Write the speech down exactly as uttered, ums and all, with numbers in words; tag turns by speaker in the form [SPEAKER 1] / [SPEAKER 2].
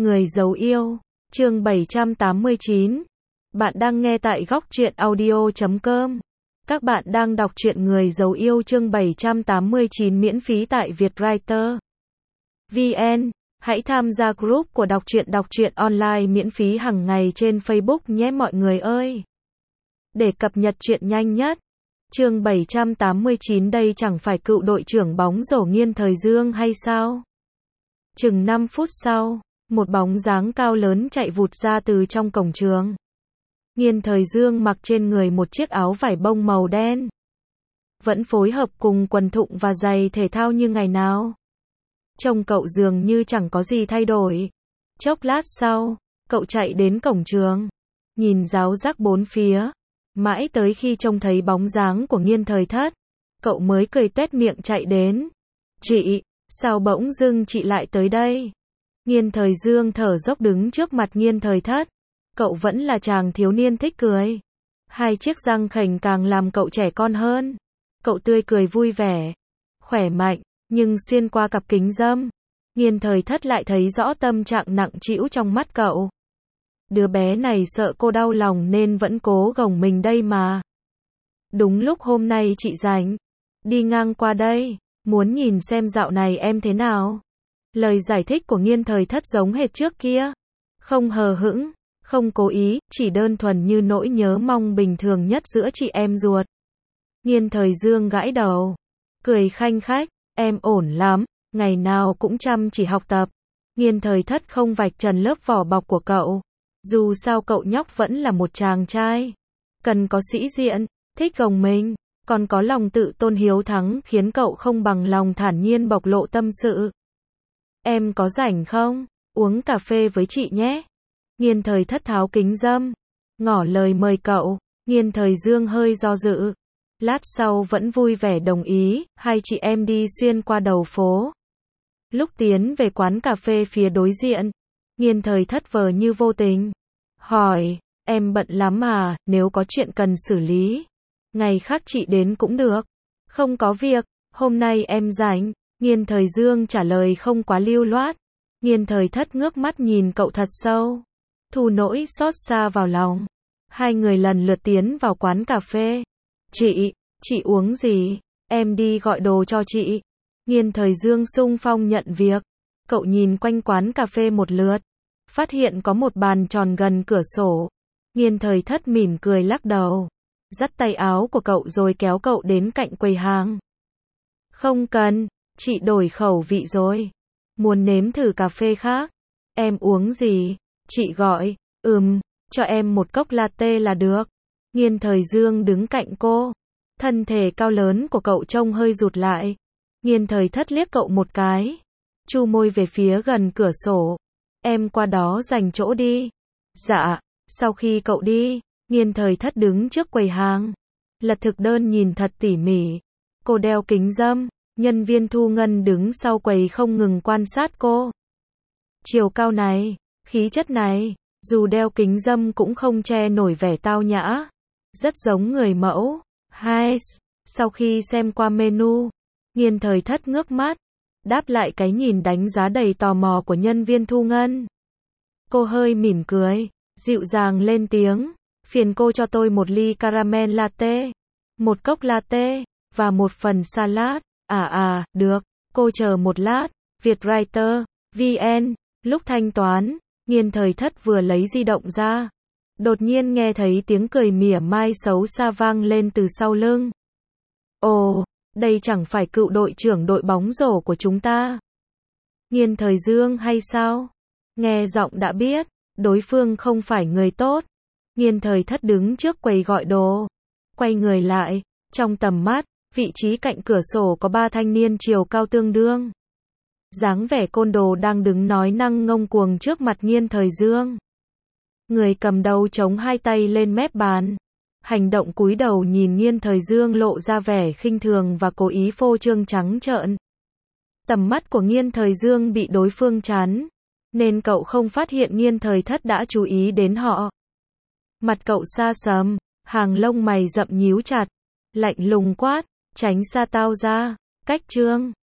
[SPEAKER 1] Người giấu yêu, chương bảy trăm tám mươi chín. Bạn đang nghe tại góc truyện audio chấm com. Các bạn đang đọc truyện Người giấu yêu chương bảy trăm tám mươi chín miễn phí tại Vietwriter vê en. Hãy tham gia group của đọc truyện đọc truyện online miễn phí hàng ngày trên Facebook nhé mọi người ơi. Để cập nhật truyện nhanh nhất. Chương bảy trăm tám mươi chín đây chẳng phải cựu đội trưởng bóng rổ Nghiên Thời Dương hay sao? Chừng năm phút sau, một bóng dáng cao lớn chạy vụt ra từ trong cổng trường. Nghiên Thời Dương mặc trên người một chiếc áo vải bông màu đen. Vẫn phối hợp cùng quần thụng và giày thể thao như ngày nào. Trông cậu dường như chẳng có gì thay đổi. Chốc lát sau, cậu chạy đến cổng trường. Nhìn ráo rác bốn phía. Mãi tới khi trông thấy bóng dáng của Nghiên Thời Thất, cậu mới cười tuét miệng chạy đến. Chị, sao bỗng dưng chị lại tới đây? Nghiên Thời Dương thở dốc đứng trước mặt Nghiên Thời Thất. Cậu vẫn là chàng thiếu niên thích cười. Hai chiếc răng khểnh càng làm cậu trẻ con hơn. Cậu tươi cười vui vẻ, khỏe mạnh, nhưng xuyên qua cặp kính râm, Nghiên Thời Thất lại thấy rõ tâm trạng nặng trĩu trong mắt cậu. Đứa bé này sợ cô đau lòng nên vẫn cố gồng mình đây mà. Đúng lúc hôm nay chị rảnh, đi ngang qua đây, muốn nhìn xem dạo này em thế nào. Lời giải thích của Nghiên Thời Thất giống hệt trước kia. Không hờ hững, không cố ý, chỉ đơn thuần như nỗi nhớ mong bình thường nhất giữa chị em ruột. Nghiên Thời Dương gãi đầu, cười khanh khách, em ổn lắm, ngày nào cũng chăm chỉ học tập. Nghiên Thời Thất không vạch trần lớp vỏ bọc của cậu. Dù sao cậu nhóc vẫn là một chàng trai. Cần có sĩ diện, thích gồng mình, còn có lòng tự tôn hiếu thắng khiến cậu không bằng lòng thản nhiên bộc lộ tâm sự. Em có rảnh không? Uống cà phê với chị nhé. Nghiên Thời Thất tháo kính râm, ngỏ lời mời cậu. Nghiên Thời Dương hơi do dự. Lát sau vẫn vui vẻ đồng ý, hai chị em đi xuyên qua đầu phố. Lúc tiến về quán cà phê phía đối diện, Nghiên Thời Thất vờ như vô tình hỏi, em bận lắm à, nếu có chuyện cần xử lý, ngày khác chị đến cũng được. Không có việc, hôm nay em rảnh. Nghiên Thời Dương trả lời không quá lưu loát. Nghiên Thời Thất ngước mắt nhìn cậu thật sâu, thu nỗi xót xa vào lòng. Hai người lần lượt tiến vào quán cà phê. Chị, chị uống gì? Em đi gọi đồ cho chị. Nghiên Thời Dương xung phong nhận việc. Cậu nhìn quanh quán cà phê một lượt, phát hiện có một bàn tròn gần cửa sổ. Nghiên Thời Thất mỉm cười lắc đầu, dắt tay áo của cậu rồi kéo cậu đến cạnh quầy hàng. Không cần, chị đổi khẩu vị rồi. Muốn nếm thử cà phê khác? Em uống gì? Chị gọi, ừm, cho em một cốc latte là được. Nghiên Thời Dương đứng cạnh cô. Thân thể cao lớn của cậu trông hơi rụt lại. Nghiên Thời Thất liếc cậu một cái, chu môi về phía gần cửa sổ. Em qua đó dành chỗ đi. Dạ. Sau khi cậu đi, Nghiên Thời Thất đứng trước quầy hàng, lật thực đơn nhìn thật tỉ mỉ. Cô đeo kính râm, nhân viên thu ngân đứng sau quầy không ngừng quan sát cô. Chiều cao này, khí chất này, dù đeo kính râm cũng không che nổi vẻ tao nhã, rất giống người mẫu. Hai, sau khi xem qua menu, Nghiên Thời Thất ngước mắt, đáp lại cái nhìn đánh giá đầy tò mò của nhân viên thu ngân. Cô hơi mỉm cười, dịu dàng lên tiếng, phiền cô cho tôi một ly caramel latte, một cốc latte, và một phần salad. À à, được, cô chờ một lát. Vietwriter vê en. Lúc thanh toán, Nghiên Thời Thất vừa lấy di động ra, đột nhiên nghe thấy tiếng cười mỉa mai xấu xa vang lên từ sau lưng. Ồ, đây chẳng phải cựu đội trưởng đội bóng rổ của chúng ta? Nghiên Thời Dương hay sao? Nghe giọng đã biết, đối phương không phải người tốt. Nghiên Thời Thất đứng trước quầy gọi đồ, quay người lại, trong tầm mắt, vị trí cạnh cửa sổ có ba thanh niên chiều cao tương đương. Dáng vẻ côn đồ đang đứng nói năng ngông cuồng trước mặt Nghiên Thời Dương. Người cầm đầu chống hai tay lên mép bàn. Hành động cúi đầu nhìn Nghiên Thời Dương lộ ra vẻ khinh thường và cố ý phô trương trắng trợn. Tầm mắt của Nghiên Thời Dương bị đối phương chắn, nên cậu không phát hiện Nghiên Thời Thất đã chú ý đến họ. Mặt cậu xa sầm, hàng lông mày rậm nhíu chặt, lạnh lùng quát, tránh xa tao ra, cách trương.